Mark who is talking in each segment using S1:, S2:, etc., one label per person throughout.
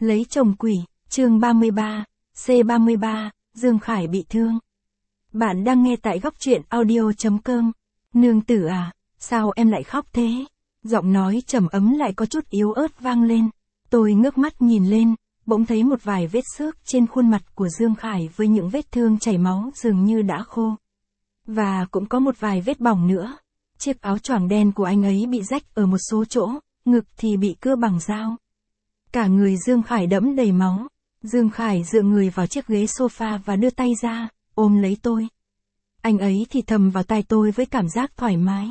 S1: Lấy chồng quỷ, chương 33, C33, Dương Khải bị thương. Bạn đang nghe tại góc truyện audio.com. Nương tử à, sao em lại khóc thế? Giọng nói trầm ấm lại có chút yếu ớt vang lên. Tôi ngước mắt nhìn lên, bỗng thấy một vài vết xước trên khuôn mặt của Dương Khải với những vết thương chảy máu dường như đã khô. Và cũng có một vài vết bỏng nữa. Chiếc áo choàng đen của anh ấy bị rách ở một số chỗ, ngực thì bị cưa bằng dao. Cả người Dương Khải đẫm đầy máu. Dương Khải dựa người vào chiếc ghế sofa và đưa tay ra, ôm lấy tôi. Anh ấy thì thầm vào tai tôi với cảm giác thoải mái.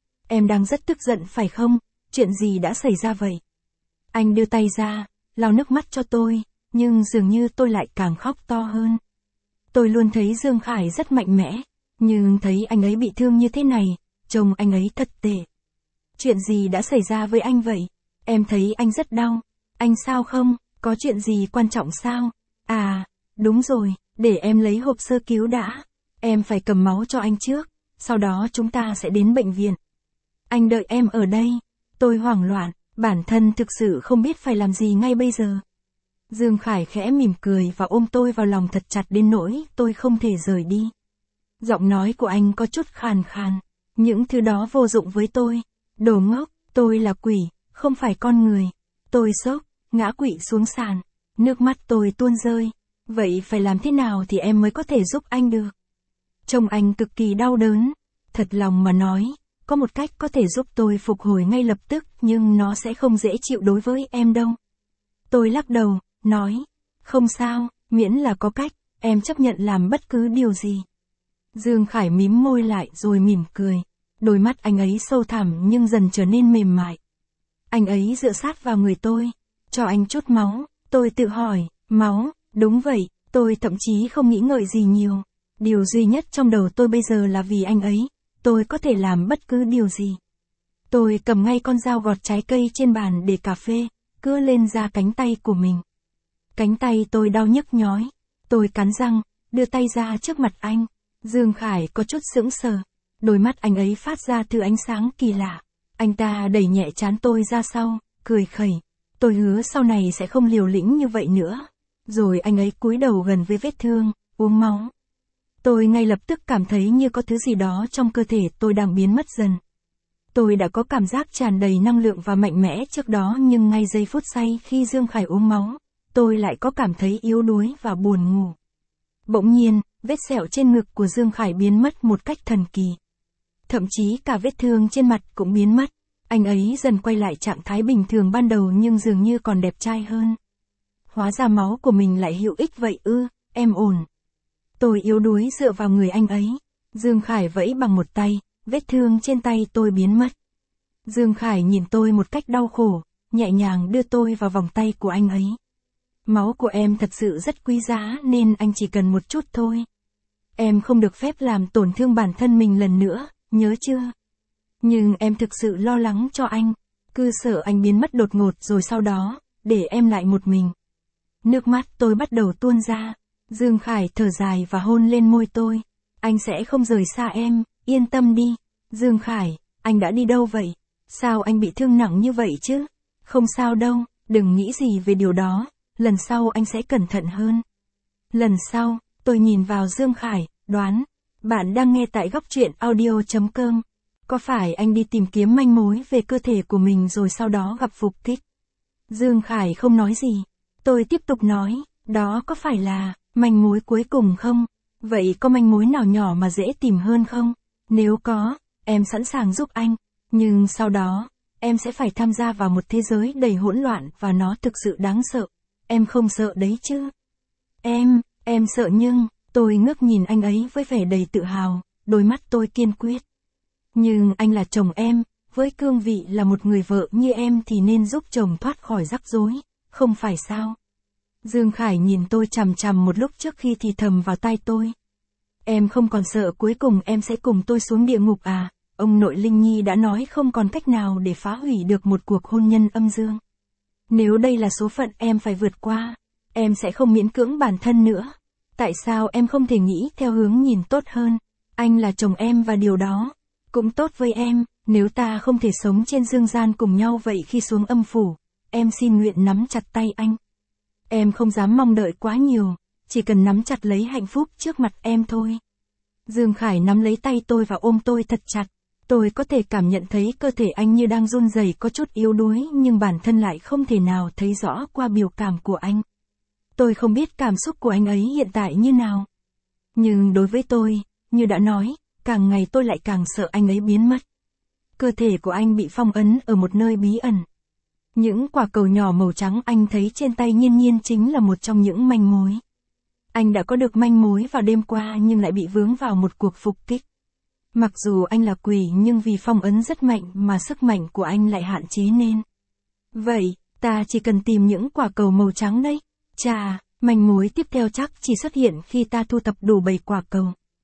S1: Em đang rất tức giận phải không? Chuyện gì đã xảy ra vậy? Anh đưa tay ra, lau nước mắt cho tôi, nhưng dường như tôi lại càng khóc to hơn. Tôi luôn thấy Dương Khải rất mạnh mẽ, nhưng thấy anh ấy bị thương như thế này, trông anh ấy thật tệ. Chuyện gì đã xảy ra với anh vậy? Em thấy anh rất đau. Anh sao không? Có chuyện gì quan trọng sao? À, đúng rồi, để em lấy hộp sơ cứu đã. Em phải cầm máu cho anh trước, sau đó chúng ta sẽ đến bệnh viện. Anh đợi em ở đây. Tôi hoảng loạn, bản thân thực sự không biết phải làm gì ngay bây giờ. Dương Khải khẽ mỉm cười và ôm tôi vào lòng thật chặt đến nỗi tôi không thể rời đi. Giọng nói của anh có chút khàn khàn. Những thứ đó vô dụng với tôi. Đồ ngốc, tôi là quỷ, không phải con người. Tôi sốc, ngã quỵ xuống sàn. Nước mắt tôi tuôn rơi. Vậy phải làm thế nào thì em mới có thể giúp anh được? Trông anh cực kỳ đau đớn. Thật lòng mà nói, có một cách có thể giúp tôi phục hồi ngay lập tức nhưng nó sẽ không dễ chịu đối với em đâu. Tôi lắc đầu, nói, không sao, miễn là có cách, em chấp nhận làm bất cứ điều gì. Dương Khải mím môi lại rồi mỉm cười. Đôi mắt anh ấy sâu thẳm nhưng dần trở nên mềm mại. Anh ấy dựa sát vào người tôi, cho anh chút máu. Tôi tự hỏi, máu, đúng vậy, tôi thậm chí không nghĩ ngợi gì nhiều. Điều duy nhất trong đầu tôi bây giờ là vì anh ấy, tôi có thể làm bất cứ điều gì. Tôi cầm ngay con dao gọt trái cây trên bàn để cà phê, cưa lên da cánh tay của mình. Cánh tay tôi đau nhức nhói. Tôi cắn răng, đưa tay ra trước mặt anh. Dương Khải có chút sững sờ. Đôi mắt anh ấy phát ra thứ ánh sáng kỳ lạ. Anh ta đẩy nhẹ trán tôi ra sau, cười khẩy. Tôi hứa sau này sẽ không liều lĩnh như vậy nữa. Rồi anh ấy cúi đầu gần với vết thương, uống máu. Tôi ngay lập tức cảm thấy như có thứ gì đó trong cơ thể tôi đang biến mất dần. Tôi đã có cảm giác tràn đầy năng lượng và mạnh mẽ trước đó nhưng ngay giây phút say khi Dương Khải uống máu, tôi lại có cảm thấy yếu đuối và buồn ngủ. Bỗng nhiên, vết sẹo trên ngực của Dương Khải biến mất một cách thần kỳ. Thậm chí cả vết thương trên mặt cũng biến mất. Anh ấy dần quay lại trạng thái bình thường ban đầu nhưng dường như còn đẹp trai hơn. Hóa ra máu của mình lại hữu ích vậy ư, em ổn. Tôi yếu đuối dựa vào người anh ấy. Dương Khải vẫy bằng một tay, vết thương trên tay tôi biến mất. Dương Khải nhìn tôi một cách đau khổ, nhẹ nhàng đưa tôi vào vòng tay của anh ấy. Máu của em thật sự rất quý giá nên anh chỉ cần một chút thôi. Em không được phép làm tổn thương bản thân mình lần nữa, nhớ chưa? Nhưng em thực sự lo lắng cho anh, cứ sợ anh biến mất đột ngột rồi sau đó, để em lại một mình. Nước mắt tôi bắt đầu tuôn ra. Dương Khải thở dài và hôn lên môi tôi. Anh sẽ không rời xa em, yên tâm đi. Dương Khải, anh đã đi đâu vậy? Sao anh bị thương nặng như vậy chứ? Không sao đâu, đừng nghĩ gì về điều đó. Lần sau anh sẽ cẩn thận hơn. Lần sau, tôi nhìn vào Dương Khải, đoán. Bạn đang nghe tại góc truyện audio.com. Có phải anh đi tìm kiếm manh mối về cơ thể của mình rồi sau đó gặp phục kích? Dương Khải không nói gì. Tôi tiếp tục nói, đó có phải là manh mối cuối cùng không? Vậy có manh mối nào nhỏ mà dễ tìm hơn không? Nếu có, em sẵn sàng giúp anh. Nhưng sau đó, em sẽ phải tham gia vào một thế giới đầy hỗn loạn và nó thực sự đáng sợ. Em không sợ đấy chứ? Em sợ nhưng, tôi ngước nhìn anh ấy với vẻ đầy tự hào, đôi mắt tôi kiên quyết. Nhưng anh là chồng em, với cương vị là một người vợ như em thì nên giúp chồng thoát khỏi rắc rối, không phải sao? Dương Khải nhìn tôi chằm chằm một lúc trước khi thì thầm vào tai tôi. Em không còn sợ cuối cùng em sẽ cùng tôi xuống địa ngục à? Ông nội Linh Nhi đã nói không còn cách nào để phá hủy được một cuộc hôn nhân âm dương. Nếu đây là số phận em phải vượt qua, em sẽ không miễn cưỡng bản thân nữa. Tại sao em không thể nghĩ theo hướng nhìn tốt hơn? Anh là chồng em và điều đó cũng tốt với em. Nếu ta không thể sống trên dương gian cùng nhau vậy khi xuống âm phủ, em xin nguyện nắm chặt tay anh. Em không dám mong đợi quá nhiều, chỉ cần nắm chặt lấy hạnh phúc trước mặt em thôi. Dương Khải nắm lấy tay tôi và ôm tôi thật chặt. Tôi có thể cảm nhận thấy cơ thể anh như đang run rẩy, có chút yếu đuối, nhưng bản thân lại không thể nào thấy rõ qua biểu cảm của anh. Tôi không biết cảm xúc của anh ấy hiện tại như nào. Nhưng đối với tôi, như đã nói, càng ngày tôi lại càng sợ anh ấy biến mất. Cơ thể của anh bị phong ấn ở một nơi bí ẩn. Những quả cầu nhỏ màu trắng anh thấy trên tay Nhiên Nhiên chính là một trong những manh mối. Anh đã có được manh mối vào đêm qua nhưng lại bị vướng vào một cuộc phục kích. Mặc dù anh là quỷ nhưng vì phong ấn rất mạnh mà sức mạnh của anh lại hạn chế nên. Vậy, ta chỉ cần tìm những quả cầu màu trắng đấy. Chà, manh mối tiếp theo chắc chỉ xuất hiện khi ta thu thập đủ 7 quả cầu.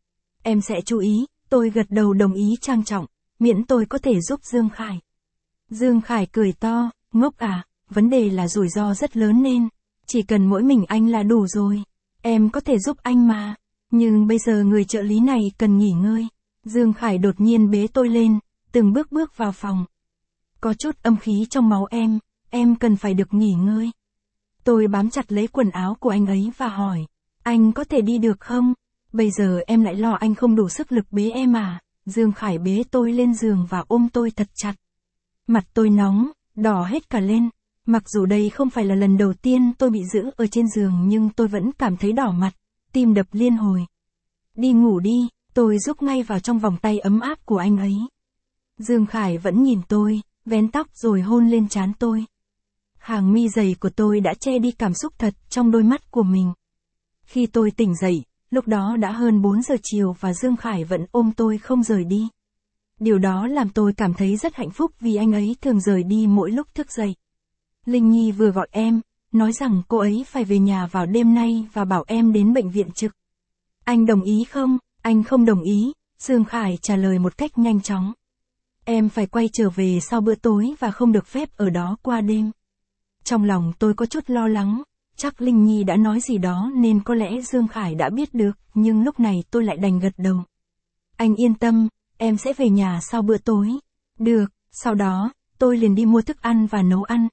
S1: Em sẽ chú ý, tôi gật đầu đồng ý trang trọng, miễn tôi có thể giúp Dương Khải. Dương Khải cười to, ngốc à, vấn đề là rủi ro rất lớn nên, chỉ cần mỗi mình anh là đủ rồi. Em có thể giúp anh mà, nhưng bây giờ người trợ lý này cần nghỉ ngơi. Dương Khải đột nhiên bế tôi lên, từng bước bước vào phòng. Có chút âm khí trong máu em cần phải được nghỉ ngơi. Tôi bám chặt lấy quần áo của anh ấy và hỏi, anh có thể đi được không? Bây giờ em lại lo anh không đủ sức lực bế em à? Dương Khải bế tôi lên giường và ôm tôi thật chặt. Mặt tôi nóng, đỏ hết cả lên. Mặc dù đây không phải là lần đầu tiên tôi bị giữ ở trên giường nhưng tôi vẫn cảm thấy đỏ mặt, tim đập liên hồi. Đi ngủ đi, tôi rúc ngay vào trong vòng tay ấm áp của anh ấy. Dương Khải vẫn nhìn tôi, vén tóc rồi hôn lên trán tôi. Hàng mi dày của tôi đã che đi cảm xúc thật trong đôi mắt của mình. Khi tôi tỉnh dậy, lúc đó đã hơn 4 giờ chiều và Dương Khải vẫn ôm tôi không rời đi. Điều đó làm tôi cảm thấy rất hạnh phúc vì anh ấy thường rời đi mỗi lúc thức dậy. Linh Nhi vừa gọi em, nói rằng cô ấy phải về nhà vào đêm nay và bảo em đến bệnh viện trực. Anh đồng ý không? Anh không đồng ý, Dương Khải trả lời một cách nhanh chóng. Em phải quay trở về sau bữa tối và không được phép ở đó qua đêm. Trong lòng tôi có chút lo lắng, chắc Linh Nhi đã nói gì đó nên có lẽ Dương Khải đã biết được, nhưng lúc này tôi lại đành gật đầu. Anh yên tâm, em sẽ về nhà sau bữa tối. Được, sau đó, tôi liền đi mua thức ăn và nấu ăn.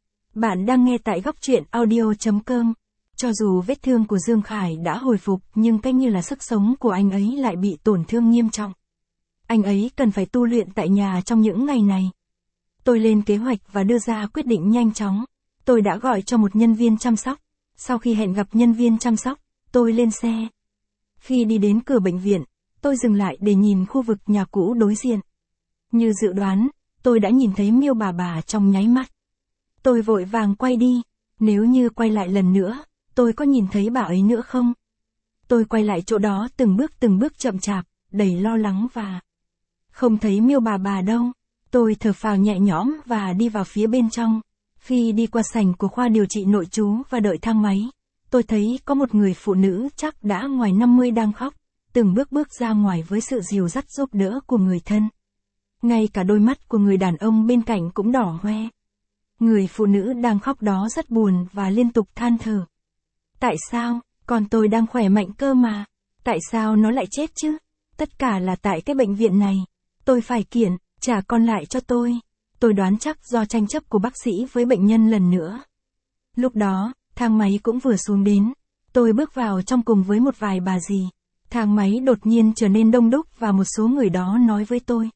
S1: Bạn đang nghe tại góc truyện audio.com. Cho dù vết thương của Dương Khải đã hồi phục nhưng cách như là sức sống của anh ấy lại bị tổn thương nghiêm trọng. Anh ấy cần phải tu luyện tại nhà trong những ngày này. Tôi lên kế hoạch và đưa ra quyết định nhanh chóng. Tôi đã gọi cho một nhân viên chăm sóc. Sau khi hẹn gặp nhân viên chăm sóc, tôi lên xe. Khi đi đến cửa bệnh viện, tôi dừng lại để nhìn khu vực nhà cũ đối diện. Như dự đoán, tôi đã nhìn thấy Miêu bà trong nháy mắt. Tôi vội vàng quay đi. Nếu như quay lại lần nữa, tôi có nhìn thấy bà ấy nữa không? Tôi quay lại chỗ đó từng bước chậm chạp, đầy lo lắng và không thấy Miêu bà đâu. Tôi thở phào nhẹ nhõm và đi vào phía bên trong. Khi đi qua sảnh của khoa điều trị nội trú và đợi thang máy, tôi thấy có một người phụ nữ chắc đã ngoài 50 đang khóc, từng bước ra ngoài với sự dìu dắt giúp đỡ của người thân. Ngay cả đôi mắt của người đàn ông bên cạnh cũng đỏ hoe. Người phụ nữ đang khóc đó rất buồn và liên tục than thở. Tại sao, con tôi đang khỏe mạnh cơ mà, tại sao nó lại chết chứ? Tất cả là tại cái bệnh viện này. Tôi phải kiện, trả con lại cho tôi. Tôi đoán chắc do tranh chấp của bác sĩ với bệnh nhân lần nữa. Lúc đó, thang máy cũng vừa xuống đến. Tôi bước vào trong cùng với một vài bà dì. Thang máy đột nhiên trở nên đông đúc và một số người đó nói với tôi.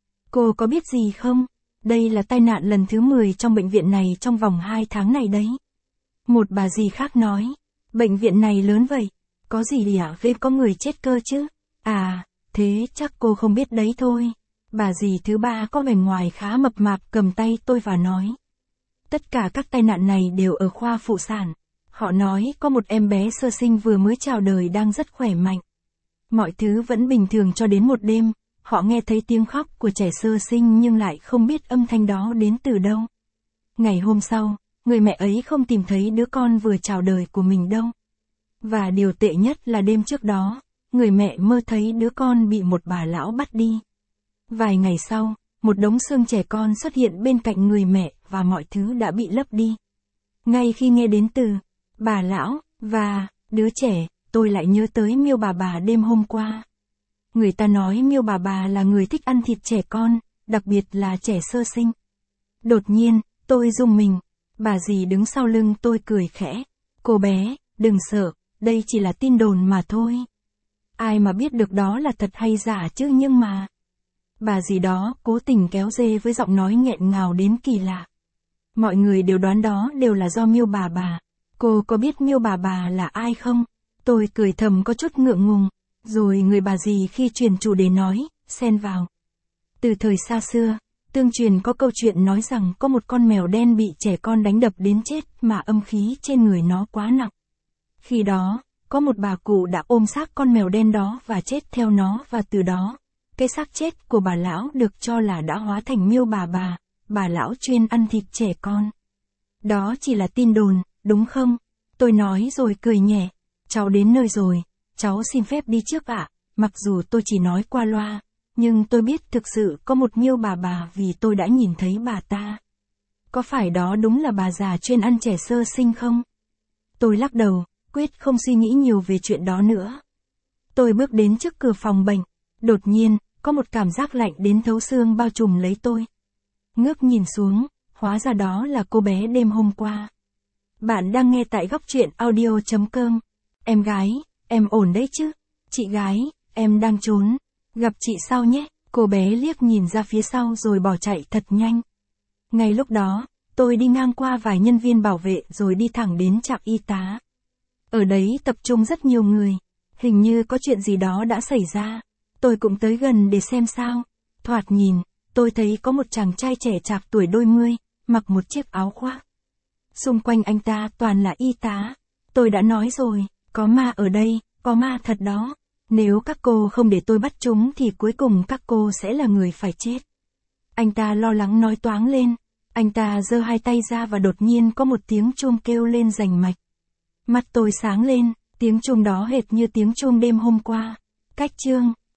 S1: Cô có biết gì không? Đây là tai nạn lần thứ 10 trong bệnh viện này trong vòng 2 tháng này đấy. Một bà dì khác nói. Bệnh viện này lớn vậy. Có gì à, ghê có người chết cơ chứ? À, thế chắc cô không biết đấy thôi. Bà dì thứ ba có vẻ ngoài khá mập mạp cầm tay tôi và nói. Tất cả các tai nạn này đều ở khoa phụ sản. Họ nói có một em bé sơ sinh vừa mới chào đời đang rất khỏe mạnh. Mọi thứ vẫn bình thường cho đến một đêm, họ nghe thấy tiếng khóc của trẻ sơ sinh nhưng lại không biết âm thanh đó đến từ đâu. Ngày hôm sau, người mẹ ấy không tìm thấy đứa con vừa chào đời của mình đâu. Và điều tệ nhất là đêm trước đó, người mẹ mơ thấy đứa con bị một bà lão bắt đi. Vài ngày sau, một đống xương trẻ con xuất hiện bên cạnh người mẹ và mọi thứ đã bị lấp đi. Ngay khi nghe đến từ bà lão và đứa trẻ, tôi lại nhớ tới Miêu bà đêm hôm qua. Người ta nói Miêu bà là người thích ăn thịt trẻ con, đặc biệt là trẻ sơ sinh. Đột nhiên, tôi rùng mình. Bà dì đứng sau lưng tôi cười khẽ. Cô bé, đừng sợ, đây chỉ là tin đồn mà thôi. Ai mà biết được đó là thật hay giả chứ, nhưng mà... Bà gì đó cố tình kéo dê với giọng nói nghẹn ngào đến kỳ lạ. Mọi người đều đoán đó đều là do Miêu bà. Cô có biết Miêu bà là ai không? Tôi cười thầm có chút ngượng ngùng. Rồi người bà gì khi truyền chủ đề nói, xen vào. Từ thời xa xưa, tương truyền có câu chuyện nói rằng có một con mèo đen bị trẻ con đánh đập đến chết mà âm khí trên người nó quá nặng. Khi đó, có một bà cụ đã ôm xác con mèo đen đó và chết theo nó, và từ đó, cái xác chết của bà lão được cho là đã hóa thành Miêu bà lão chuyên ăn thịt trẻ con. Đó chỉ là tin đồn, đúng không? Tôi nói rồi cười nhẹ. Cháu đến nơi rồi, cháu xin phép đi trước ạ. Mặc dù tôi chỉ nói qua loa, nhưng tôi biết thực sự có một Miêu bà vì tôi đã nhìn thấy bà ta. Có phải đó đúng là bà già chuyên ăn trẻ sơ sinh không? Tôi lắc đầu, quyết không suy nghĩ nhiều về chuyện đó nữa. Tôi bước đến trước cửa phòng bệnh. Đột nhiên, có một cảm giác lạnh đến thấu xương bao trùm lấy tôi. Ngước nhìn xuống, hóa ra đó là cô bé đêm hôm qua. Bạn đang nghe tại Góc Truyện Audio.com. Em gái, em ổn đấy chứ? Chị gái, em đang trốn. Gặp chị sau nhé. Cô bé liếc nhìn ra phía sau rồi bỏ chạy thật nhanh. Ngay lúc đó, tôi đi ngang qua vài nhân viên bảo vệ rồi đi thẳng đến trạm y tá. Ở đấy tập trung rất nhiều người. Hình như có chuyện gì đó đã xảy ra. Tôi cũng tới gần để xem sao. Thoạt nhìn, tôi thấy có một chàng trai trẻ chạc tuổi đôi mươi, mặc một chiếc áo khoác. Xung quanh anh ta toàn là y tá. Tôi đã nói rồi, có ma ở đây, có ma thật đó. Nếu các cô không để tôi bắt chúng thì cuối cùng các cô sẽ là người phải chết. Anh ta lo lắng nói toáng lên. Anh ta giơ hai tay ra và đột nhiên có một tiếng chuông kêu lên rành mạch. Mắt tôi sáng lên, tiếng chuông đó hệt như tiếng chuông đêm hôm qua. Cách chương